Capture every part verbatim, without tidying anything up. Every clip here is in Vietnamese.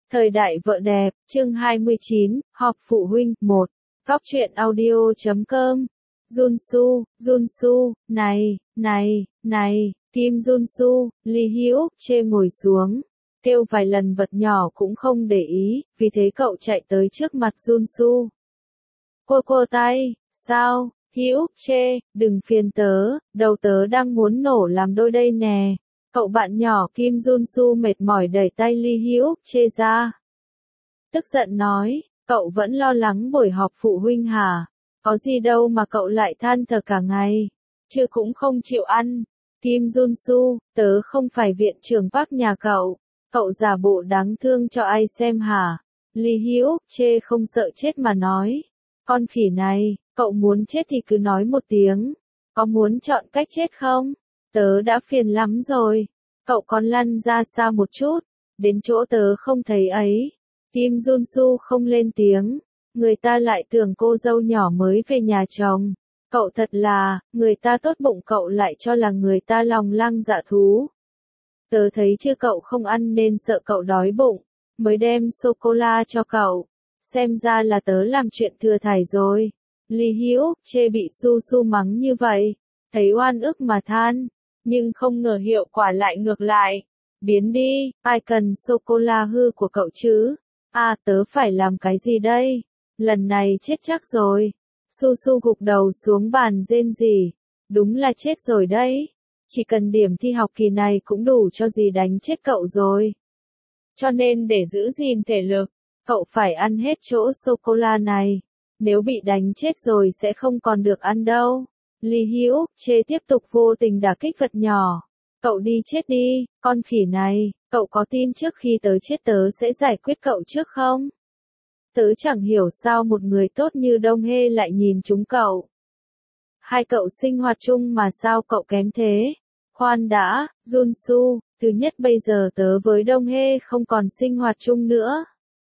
Thời đại vợ đẹp, chương hai mươi chín, họp phụ huynh, một. Góc truyện audio chấm com. Junsu, Junsu, này, này, này, Kim Junsu, Lee Hyuk chê ngồi xuống. Kêu vài lần vật nhỏ cũng không để ý, vì thế cậu chạy tới trước mặt Junsu. Cô cô tay, sao, Hyuk chê, đừng phiền tớ, đầu tớ đang muốn nổ làm đôi đây nè. Cậu bạn nhỏ Kim Junsu mệt mỏi đẩy tay Lee Hyuk chê ra. Tức giận nói, cậu vẫn lo lắng buổi họp phụ huynh hả? Có gì đâu mà cậu lại than thở cả ngày. Chứ cũng không chịu ăn. Kim Junsu, tớ không phải viện trưởng Park nhà cậu. Cậu giả bộ đáng thương cho ai xem hả? Lee Hyuk chê không sợ chết mà nói. Con khỉ này, cậu muốn chết thì cứ nói một tiếng. Có muốn chọn cách chết không? Tớ đã phiền lắm rồi. Cậu còn lăn ra xa một chút. Đến chỗ tớ không thấy ấy. Kim Junsu không lên tiếng. Người ta lại tưởng cô dâu nhỏ mới về nhà chồng. Cậu thật là, người ta tốt bụng cậu lại cho là người ta lòng lang dạ thú. Tớ thấy chưa cậu không ăn nên sợ cậu đói bụng. Mới đem sô-cô-la cho cậu. Xem ra là tớ làm chuyện thừa thải rồi. Lee Hyuk chê bị Su Su mắng như vậy. Thấy oan ức mà than. Nhưng không ngờ hiệu quả lại ngược lại. Biến đi, ai cần sô-cô-la hư của cậu chứ? À, tớ phải làm cái gì đây? Lần này chết chắc rồi. Su Su gục đầu xuống bàn rên rỉ. Đúng là chết rồi đấy. Chỉ cần điểm thi học kỳ này cũng đủ cho gì đánh chết cậu rồi. Cho nên để giữ gìn thể lực, cậu phải ăn hết chỗ sô-cô-la này. Nếu bị đánh chết rồi sẽ không còn được ăn đâu. Lee Hyuk chê tiếp tục vô tình đả kích vật nhỏ. Cậu đi chết đi, con khỉ này, cậu có tin trước khi tớ chết tớ sẽ giải quyết cậu trước không? Tớ chẳng hiểu sao một người tốt như Dong Hae lại nhìn chúng cậu. Hai cậu sinh hoạt chung mà sao cậu kém thế? Khoan đã, Junsu, thứ nhất bây giờ tớ với Dong Hae không còn sinh hoạt chung nữa.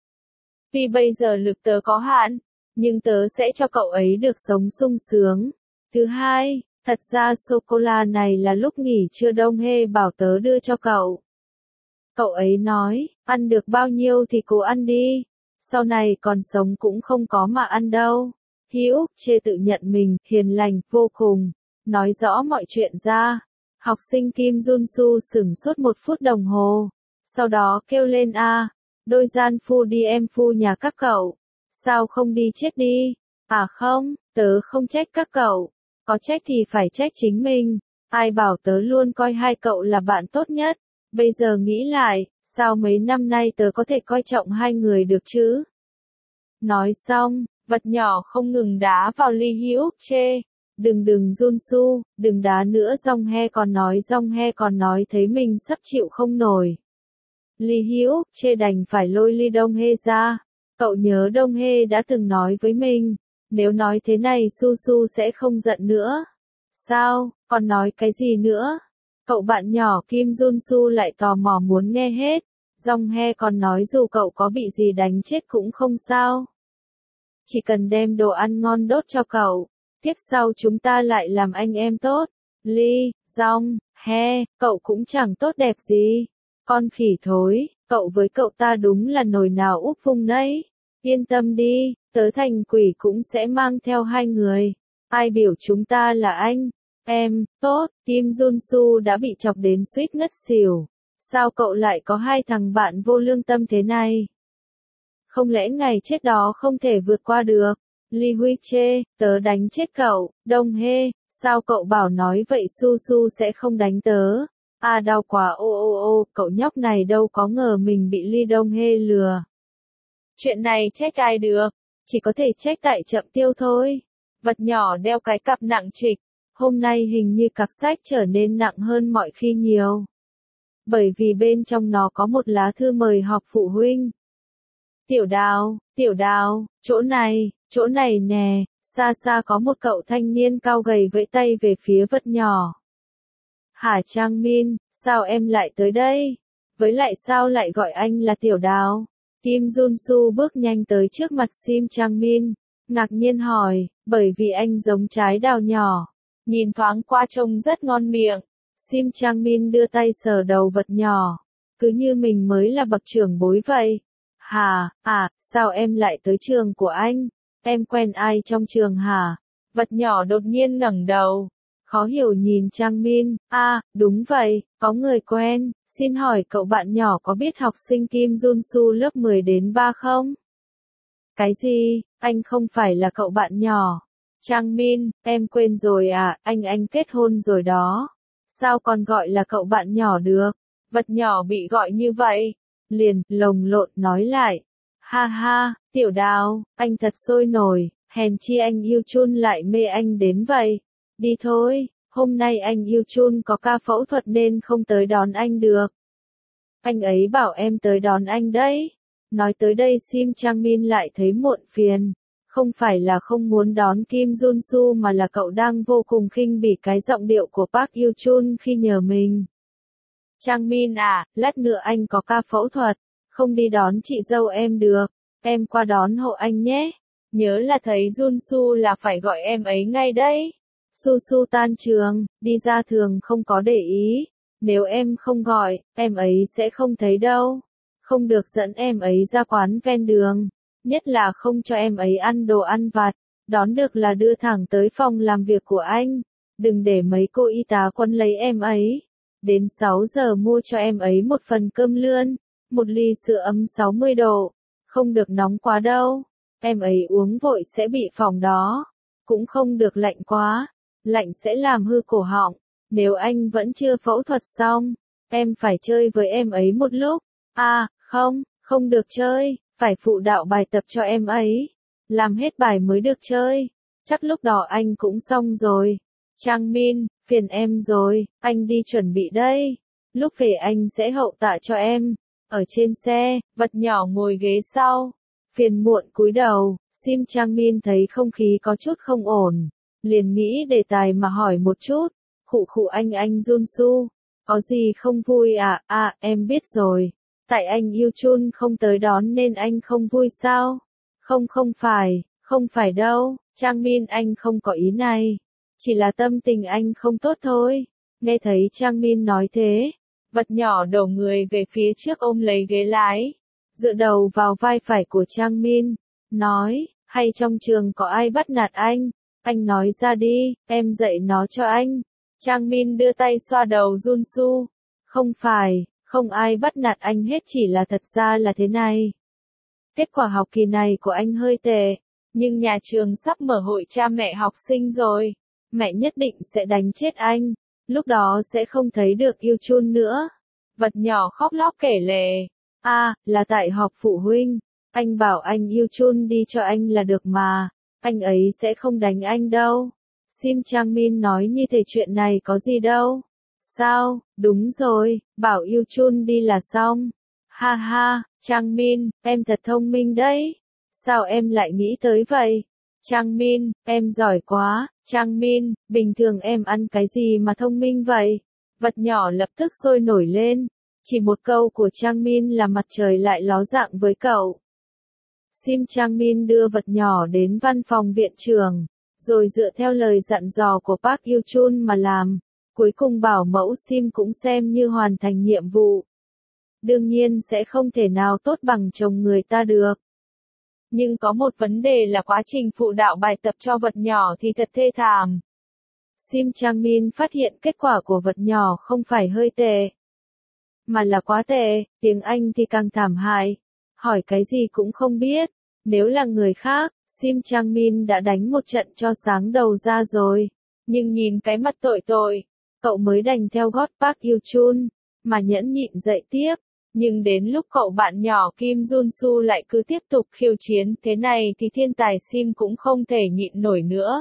Vì bây giờ lực tớ có hạn, nhưng tớ sẽ cho cậu ấy được sống sung sướng. Thứ hai, thật ra sô-cô-la này là lúc nghỉ trưa Dong Hae bảo tớ đưa cho cậu. Cậu ấy nói, ăn được bao nhiêu thì cố ăn đi. Sau này còn sống cũng không có mà ăn đâu. Hyuk chê tự nhận mình, hiền lành, vô cùng. Nói rõ mọi chuyện ra. Học sinh Kim Junsu sửng sốt một phút đồng hồ. Sau đó kêu lên a, đôi gian phu đi em phu nhà các cậu. Sao không đi chết đi? À không, tớ không trách các cậu. Có trách thì phải trách chính mình. Ai bảo tớ luôn coi hai cậu là bạn tốt nhất. Bây giờ nghĩ lại, sao mấy năm nay tớ có thể coi trọng hai người được chứ? Nói xong, vật nhỏ không ngừng đá vào Lee Hyuk chê. Đừng đừng Junsu, đừng đá nữa. Dong Hae còn nói Dong Hae còn nói thấy mình sắp chịu không nổi. Lee Hyuk chê đành phải lôi Lee Dong Hae ra. Cậu nhớ Dong Hae đã từng nói với mình. Nếu nói thế này Su Su sẽ không giận nữa. Sao, còn nói cái gì nữa? Cậu bạn nhỏ Kim Junsu lại tò mò muốn nghe hết. Dong Hae còn nói dù cậu có bị gì đánh chết cũng không sao. Chỉ cần đem đồ ăn ngon đốt cho cậu. Tiếp sau chúng ta lại làm anh em tốt. Lee, Dong Hae, cậu cũng chẳng tốt đẹp gì. Con khỉ thối, cậu với cậu ta đúng là nồi nào úp vung đấy. Yên tâm đi, tớ thành quỷ cũng sẽ mang theo hai người. Ai biểu chúng ta là anh, em, tốt. Kim Junsu đã bị chọc đến suýt ngất xỉu. Sao cậu lại có hai thằng bạn vô lương tâm thế này? Không lẽ ngày chết đó không thể vượt qua được? Lee Hyuk chê, tớ đánh chết cậu. Dong Hae, sao cậu bảo nói vậy Su Su sẽ không đánh tớ? À đau quá ô ô ô, cậu nhóc này đâu có ngờ mình bị Lee Dong Hae lừa. Chuyện này trách ai được, chỉ có thể trách tại Chậm Tiêu thôi. Vật nhỏ đeo cái cặp nặng trịch, hôm nay hình như cặp sách trở nên nặng hơn mọi khi nhiều. Bởi vì bên trong nó có một lá thư mời họp phụ huynh. Tiểu Đào, Tiểu Đào, chỗ này, chỗ này nè, xa xa có một cậu thanh niên cao gầy vẫy tay về phía vật nhỏ. Hả Trang Min, sao em lại tới đây? Với lại sao lại gọi anh là Tiểu Đào? Kim Junsu bước nhanh tới trước mặt Sim Chang Min, ngạc nhiên hỏi, bởi vì anh giống trái đào nhỏ, nhìn thoáng qua trông rất ngon miệng. Sim Chang Min đưa tay sờ đầu vật nhỏ, cứ như mình mới là bậc trưởng bối vậy. Hà, à, sao em lại tới trường của anh? Em quen ai trong trường hả? Vật nhỏ đột nhiên ngẩng đầu. Khó hiểu nhìn Trang Min, a, à, đúng vậy, có người quen, xin hỏi cậu bạn nhỏ có biết học sinh Kim Jun-soo lớp mười đến ba không? Cái gì, anh không phải là cậu bạn nhỏ. Trang Min, em quên rồi à, anh anh kết hôn rồi đó. Sao còn gọi là cậu bạn nhỏ được? Vật nhỏ bị gọi như vậy. Liền, lồng lộn nói lại. Ha ha, Tiểu Đào, anh thật sôi nổi, hèn chi anh Yêu Chun lại mê anh đến vậy. Đi thôi, hôm nay anh Yêu Chun có ca phẫu thuật nên không tới đón anh được. Anh ấy bảo em tới đón anh đấy. Nói tới đây Sim Trang Min lại thấy muộn phiền. Không phải là không muốn đón Kim Jun-soo mà là cậu đang vô cùng khinh bỉ cái giọng điệu của Park Yêu Chun khi nhờ mình. Trang Min à, lát nữa anh có ca phẫu thuật, không đi đón chị dâu em được, em qua đón hộ anh nhé. Nhớ là thấy Jun-soo là phải gọi em ấy ngay đấy. Su-su tan trường, đi ra thường không có để ý. Nếu em không gọi, em ấy sẽ không thấy đâu. Không được dẫn em ấy ra quán ven đường. Nhất là không cho em ấy ăn đồ ăn vặt. Đón được là đưa thẳng tới phòng làm việc của anh. Đừng để mấy cô y tá quấn lấy em ấy. Đến sáu giờ mua cho em ấy một phần cơm lươn. Một ly sữa ấm sáu mươi độ. Không được nóng quá đâu. Em ấy uống vội sẽ bị phỏng đó. Cũng không được lạnh quá. Lạnh sẽ làm hư cổ họng. Nếu anh vẫn chưa phẫu thuật xong, em phải chơi với em ấy một lúc. À, không, không được chơi, phải phụ đạo bài tập cho em ấy. Làm hết bài mới được chơi. Chắc lúc đó anh cũng xong rồi. Trang Min, phiền em rồi, anh đi chuẩn bị đây. Lúc về anh sẽ hậu tạ cho em. Ở trên xe, vật nhỏ ngồi ghế sau. Phiền muộn cúi đầu, Sim Trang Min thấy không khí có chút không ổn. Liền nghĩ đề tài mà hỏi một chút. Khụ khụ anh anh Jun-soo. Có gì không vui à? À, em biết rồi. Tại anh Yêu Chun không tới đón nên anh không vui sao? Không không phải, không phải đâu. Trang Min anh không có ý này. Chỉ là tâm tình anh không tốt thôi. Nghe thấy Trang Min nói thế. Vật nhỏ đổ người về phía trước ôm lấy ghế lái. Dựa đầu vào vai phải của Trang Min. Nói, hay trong trường có ai bắt nạt anh? Anh nói ra đi, em dạy nó cho anh. Trang Min đưa tay xoa đầu Jun-soo. Không phải, không ai bắt nạt anh hết, chỉ là thật ra là thế này. Kết quả học kỳ này của anh hơi tệ, nhưng nhà trường sắp mở hội cha mẹ học sinh rồi. Mẹ nhất định sẽ đánh chết anh, lúc đó sẽ không thấy được Yêu Chun nữa. Vật nhỏ khóc lóc kể lể. À, là tại họp phụ huynh. Anh bảo anh Yêu Chun đi cho anh là được mà. Anh ấy sẽ không đánh anh đâu. Sim Trang Min nói như thể chuyện này có gì đâu. Sao, đúng rồi, bảo Yêu Chun đi là xong. Ha ha, Trang Min, em thật thông minh đấy. Sao em lại nghĩ tới vậy? Trang Min, em giỏi quá. Trang Min, bình thường em ăn cái gì mà thông minh vậy? Vật nhỏ lập tức sôi nổi lên. Chỉ một câu của Trang Min là mặt trời lại ló dạng với cậu. Sim Trang Min đưa vật nhỏ đến văn phòng viện trưởng, rồi dựa theo lời dặn dò của Park Yêu Chun mà làm. Cuối cùng bảo mẫu Sim cũng xem như hoàn thành nhiệm vụ. Đương nhiên sẽ không thể nào tốt bằng chồng người ta được. Nhưng có một vấn đề là quá trình phụ đạo bài tập cho vật nhỏ thì thật thê thảm. Sim Trang Min phát hiện kết quả của vật nhỏ không phải hơi tệ, mà là quá tệ, tiếng Anh thì càng thảm hại. Hỏi cái gì cũng không biết. Nếu là người khác, Sim Trang Min đã đánh một trận cho sáng đầu ra rồi. Nhưng nhìn cái mặt tội tội, cậu mới đành theo gót Park Yêu Chun, mà nhẫn nhịn dạy tiếp. Nhưng đến lúc cậu bạn nhỏ Kim Jun-soo lại cứ tiếp tục khiêu chiến thế này thì thiên tài Sim cũng không thể nhịn nổi nữa.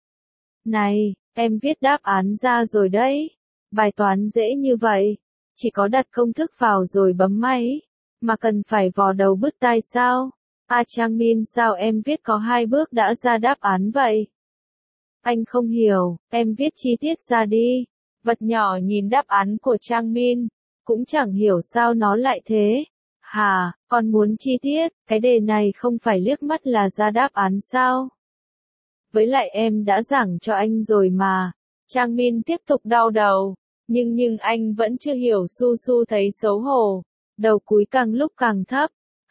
Này, em viết đáp án ra rồi đấy. Bài toán dễ như vậy. Chỉ có đặt công thức vào rồi bấm máy. Mà cần phải vò đầu bứt tai sao? À Trang Min, sao em viết có hai bước đã ra đáp án vậy? Anh không hiểu, em viết chi tiết ra đi. Vật nhỏ nhìn đáp án của Trang Min, cũng chẳng hiểu sao nó lại thế. Hà, con muốn chi tiết, cái đề này không phải liếc mắt là ra đáp án sao? Với lại em đã giảng cho anh rồi mà. Trang Min tiếp tục đau đầu, nhưng nhưng anh vẫn chưa hiểu. Su Su thấy xấu hổ, đầu cúi càng lúc càng thấp.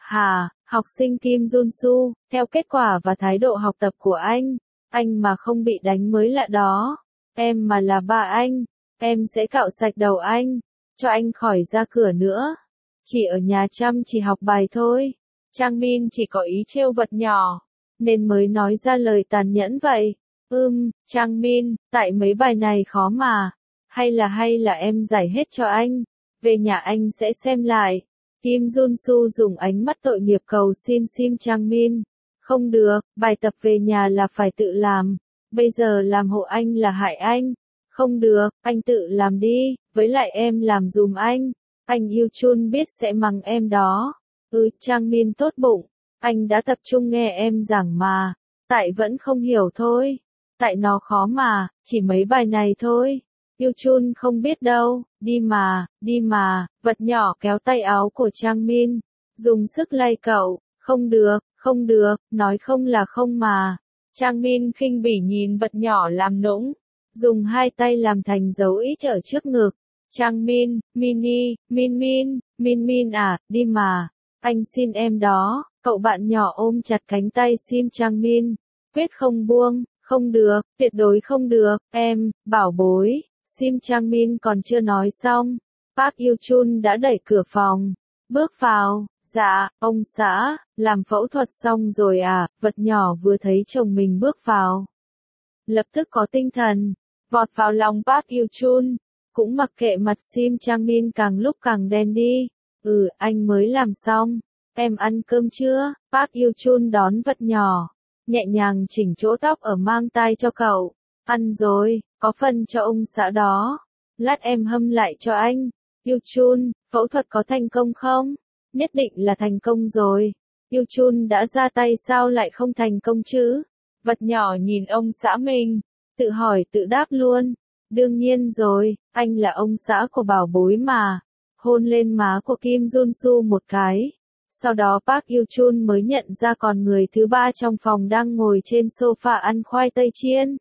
Hà, học sinh Kim Jun-soo, theo kết quả và thái độ học tập của anh, anh mà không bị đánh mới lạ đó. Em mà là ba anh, em sẽ cạo sạch đầu anh, cho anh khỏi ra cửa nữa. Chỉ ở nhà chăm chỉ học bài thôi. Chang Min chỉ có ý trêu vật nhỏ, nên mới nói ra lời tàn nhẫn vậy. Ừm, Chang Min, tại mấy bài này khó mà. Hay là hay là em giải hết cho anh, về nhà anh sẽ xem lại. Kim Jun-soo dùng ánh mắt tội nghiệp cầu xin Sim Chang Min. Không được, bài tập về nhà là phải tự làm. Bây giờ làm hộ anh là hại anh. Không được, anh tự làm đi, với lại em làm dùm anh. Anh Yoo Chun biết sẽ mắng em đó. Ừ, Chang Min tốt bụng. Anh đã tập trung nghe em giảng mà. Tại vẫn không hiểu thôi. Tại nó khó mà, chỉ mấy bài này thôi. Yoo Chun không biết đâu, đi mà, đi mà, vật nhỏ kéo tay áo của Chang Min. Dùng sức lay cậu, không được, không được, nói không là không mà. Chang Min khinh bỉ nhìn vật nhỏ làm nũng. Dùng hai tay làm thành dấu ít ở trước ngực. Chang Min, Mini, Min Min, Min Min à, đi mà. Anh xin em đó. Cậu bạn nhỏ ôm chặt cánh tay Sim Chang Min. Quyết không buông, không được, tuyệt đối không được, em, bảo bối. Sim Chang Min còn chưa nói xong. Park Yoo Chun đã đẩy cửa phòng. Bước vào, dạ, ông xã, làm phẫu thuật xong rồi à, vật nhỏ vừa thấy chồng mình bước vào. Lập tức có tinh thần, vọt vào lòng Park Yoo Chun. Cũng mặc kệ mặt Sim Chang Min càng lúc càng đen đi. Ừ, anh mới làm xong. Em ăn cơm chưa? Park Yoo Chun đón vật nhỏ. Nhẹ nhàng chỉnh chỗ tóc ở mang tai cho cậu. Ăn rồi, có phần cho ông xã đó. Lát em hâm lại cho anh. Yoo Chun, phẫu thuật có thành công không? Nhất định là thành công rồi. Yoo Chun đã ra tay sao lại không thành công chứ? Vật nhỏ nhìn ông xã mình. Tự hỏi tự đáp luôn. Đương nhiên rồi, anh là ông xã của bảo bối mà. Hôn lên má của Kim Jun-soo một cái. Sau đó Park Yoo Chun mới nhận ra còn người thứ ba trong phòng đang ngồi trên sofa ăn khoai tây chiên.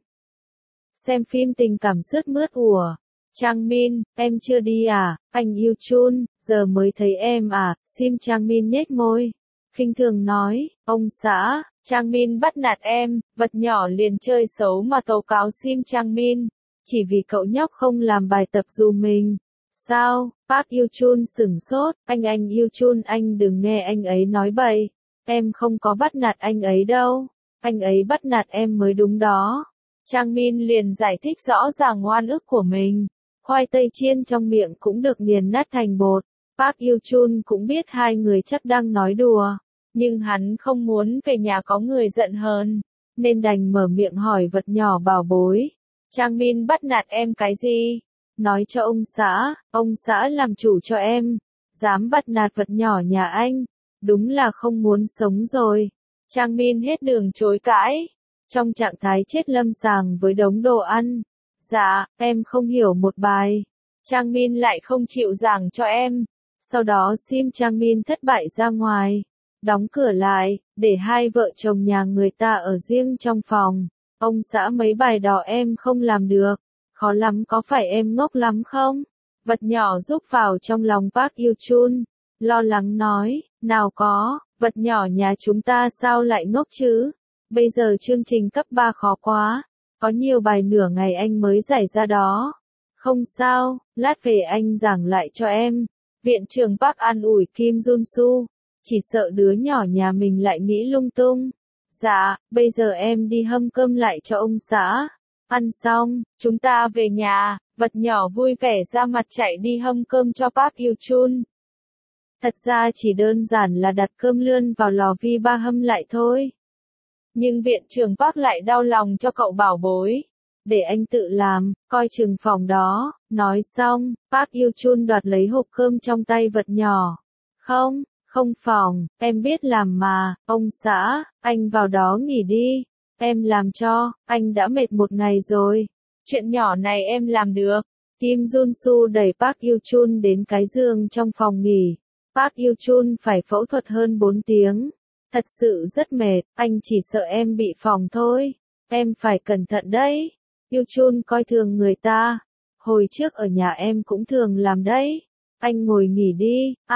Xem phim tình cảm sướt mướt ủa. Chang Min, em chưa đi à? Anh Yoo Chun, giờ mới thấy em à? Sim Chang Min nhếch môi. Khinh thường nói, ông xã, Chang Min bắt nạt em, vật nhỏ liền chơi xấu mà tố cáo Sim Chang Min. Chỉ vì cậu nhóc không làm bài tập dùm mình. Sao? Park Yoo Chun sửng sốt, anh anh Yoo Chun anh đừng nghe anh ấy nói bậy. Em không có bắt nạt anh ấy đâu. Anh ấy bắt nạt em mới đúng đó. Chang Min liền giải thích rõ ràng oan ức của mình. Khoai tây chiên trong miệng cũng được nghiền nát thành bột. Park Yoo Chun cũng biết hai người chắc đang nói đùa. Nhưng hắn không muốn về nhà có người giận hờn. Nên đành mở miệng hỏi vật nhỏ bảo bối. Chang Min bắt nạt em cái gì? Nói cho ông xã, ông xã làm chủ cho em. Dám bắt nạt vật nhỏ nhà anh. Đúng là không muốn sống rồi. Chang Min hết đường chối cãi. Trong trạng thái chết lâm sàng với đống đồ ăn. Dạ, em không hiểu một bài. Chang Min lại không chịu giảng cho em. Sau đó Sim Chang Min thất bại ra ngoài. Đóng cửa lại, để hai vợ chồng nhà người ta ở riêng trong phòng. Ông xã mấy bài đó em không làm được. Khó lắm có phải em ngốc lắm không? Vật nhỏ rúc vào trong lòng Park Yoo Chun. Lo lắng nói, nào có, vật nhỏ nhà chúng ta sao lại ngốc chứ? Bây giờ chương trình cấp ba khó quá. Có nhiều bài nửa ngày anh mới giải ra đó. Không sao, lát về anh giảng lại cho em. Viện trưởng Park an ủi Kim Jun-soo. Chỉ sợ đứa nhỏ nhà mình lại nghĩ lung tung. Dạ, bây giờ em đi hâm cơm lại cho ông xã. Ăn xong, chúng ta về nhà. Vật nhỏ vui vẻ ra mặt chạy đi hâm cơm cho Park Yoo Chun. Thật ra chỉ đơn giản là đặt cơm lươn vào lò vi ba hâm lại thôi. Nhưng viện trưởng Park lại đau lòng cho cậu bảo bối. Để anh tự làm, coi chừng phòng đó. Nói xong, Park Yoo Chun đoạt lấy hộp cơm trong tay vật nhỏ. Không, không phòng, em biết làm mà, ông xã, anh vào đó nghỉ đi. Em làm cho, anh đã mệt một ngày rồi. Chuyện nhỏ này em làm được. Kim Jun-soo đẩy Park Yoo Chun đến cái giường trong phòng nghỉ. Park Yoo Chun phải phẫu thuật hơn bốn tiếng. Thật sự rất mệt, anh chỉ sợ em bị phỏng thôi. Em phải cẩn thận đấy. Yoo Chun coi thường người ta. Hồi trước ở nhà em cũng thường làm đấy. Anh ngồi nghỉ đi. À,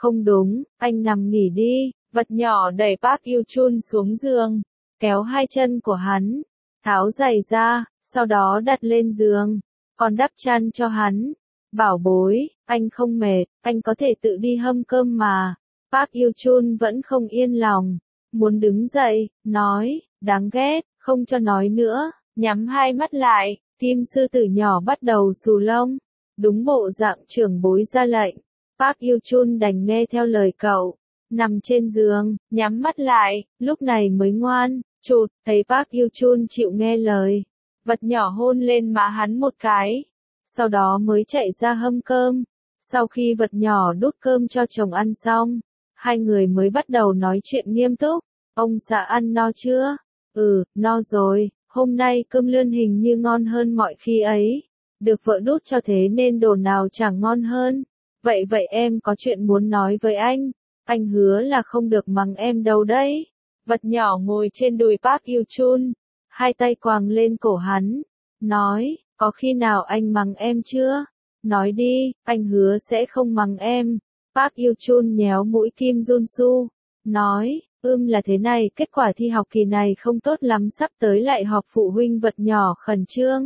Không đúng, anh nằm nghỉ đi. Vật nhỏ đẩy Park Yoo-chun xuống giường, kéo hai chân của hắn, tháo giày ra, sau đó đặt lên giường, còn đắp chăn cho hắn. Bảo bối, anh không mệt, anh có thể tự đi hâm cơm mà. Park Yoo-chun vẫn không yên lòng, muốn đứng dậy, nói, đáng ghét, không cho nói nữa, nhắm hai mắt lại, kim sư tử nhỏ bắt đầu xù lông, đúng bộ dạng trưởng bối ra lệnh. Park Yoo-chun đành nghe theo lời cậu, nằm trên giường, nhắm mắt lại, lúc này mới ngoan, chụt, thấy Park Yoo-chun chịu nghe lời. Vật nhỏ hôn lên má hắn một cái, sau đó mới chạy ra hâm cơm. Sau khi vật nhỏ đút cơm cho chồng ăn xong, hai người mới bắt đầu nói chuyện nghiêm túc. Ông xã ăn no chưa? Ừ, no rồi, hôm nay cơm lươn hình như ngon hơn mọi khi ấy. Được vợ đút cho thế nên đồ nào chẳng ngon hơn. Vậy vậy em có chuyện muốn nói với anh. Anh hứa là không được mắng em đâu đấy. Vật nhỏ ngồi trên đùi Park Yoo-chun, hai tay quàng lên cổ hắn, nói, có khi nào anh mắng em chưa? Nói đi, anh hứa sẽ không mắng em. Park Yoo-chun nhéo mũi Kim Jun-soo, nói, ưm là thế này, kết quả thi học kỳ này không tốt lắm, sắp tới lại họp phụ huynh. Vật nhỏ khẩn trương,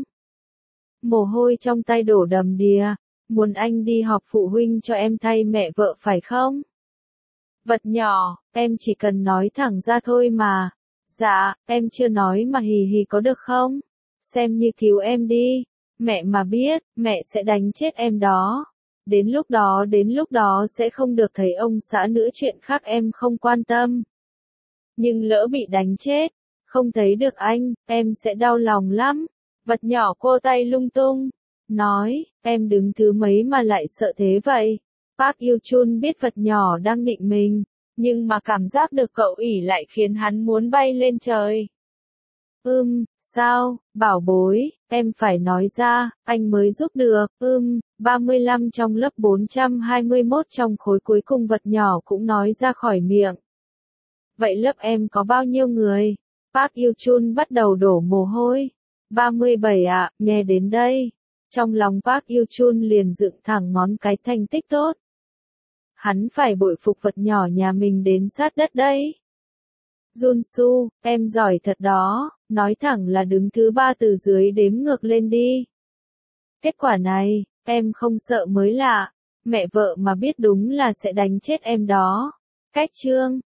mồ hôi trong tay đổ đầm đìa, muốn anh đi họp phụ huynh cho em thay mẹ vợ phải không? Vật nhỏ, em chỉ cần nói thẳng ra thôi mà. Dạ, em chưa nói mà hì hì có được không? Xem như cứu em đi. Mẹ mà biết, mẹ sẽ đánh chết em đó. Đến lúc đó đến lúc đó sẽ không được thấy ông xã nữa, chuyện khác em không quan tâm. Nhưng lỡ bị đánh chết, không thấy được anh, em sẽ đau lòng lắm. Vật nhỏ cô tay lung tung, nói, em đứng thứ mấy mà lại sợ thế vậy? Park Yoo-chun biết vật nhỏ đang định mình, nhưng mà cảm giác được cậu ỉ lại khiến hắn muốn bay lên trời. Ưm, sao, bảo bối, em phải nói ra, anh mới giúp được. Ưm, ba mươi lăm trong lớp bốn trăm hai mươi mốt trong khối cuối cùng, vật nhỏ cũng nói ra khỏi miệng. Vậy lớp em có bao nhiêu người? Park Yoo-chun bắt đầu đổ mồ hôi. ba mươi bảy ạ, nghe đến đây. Trong lòng Park Yoo-chun liền dựng thẳng ngón cái, thành tích tốt. Hắn phải bội phục vật nhỏ nhà mình đến sát đất đấy. Jun-soo, em giỏi thật đó, nói thẳng là đứng thứ ba từ dưới đếm ngược lên đi. Kết quả này, em không sợ mới lạ, mẹ vợ mà biết đúng là sẽ đánh chết em đó. Cách chương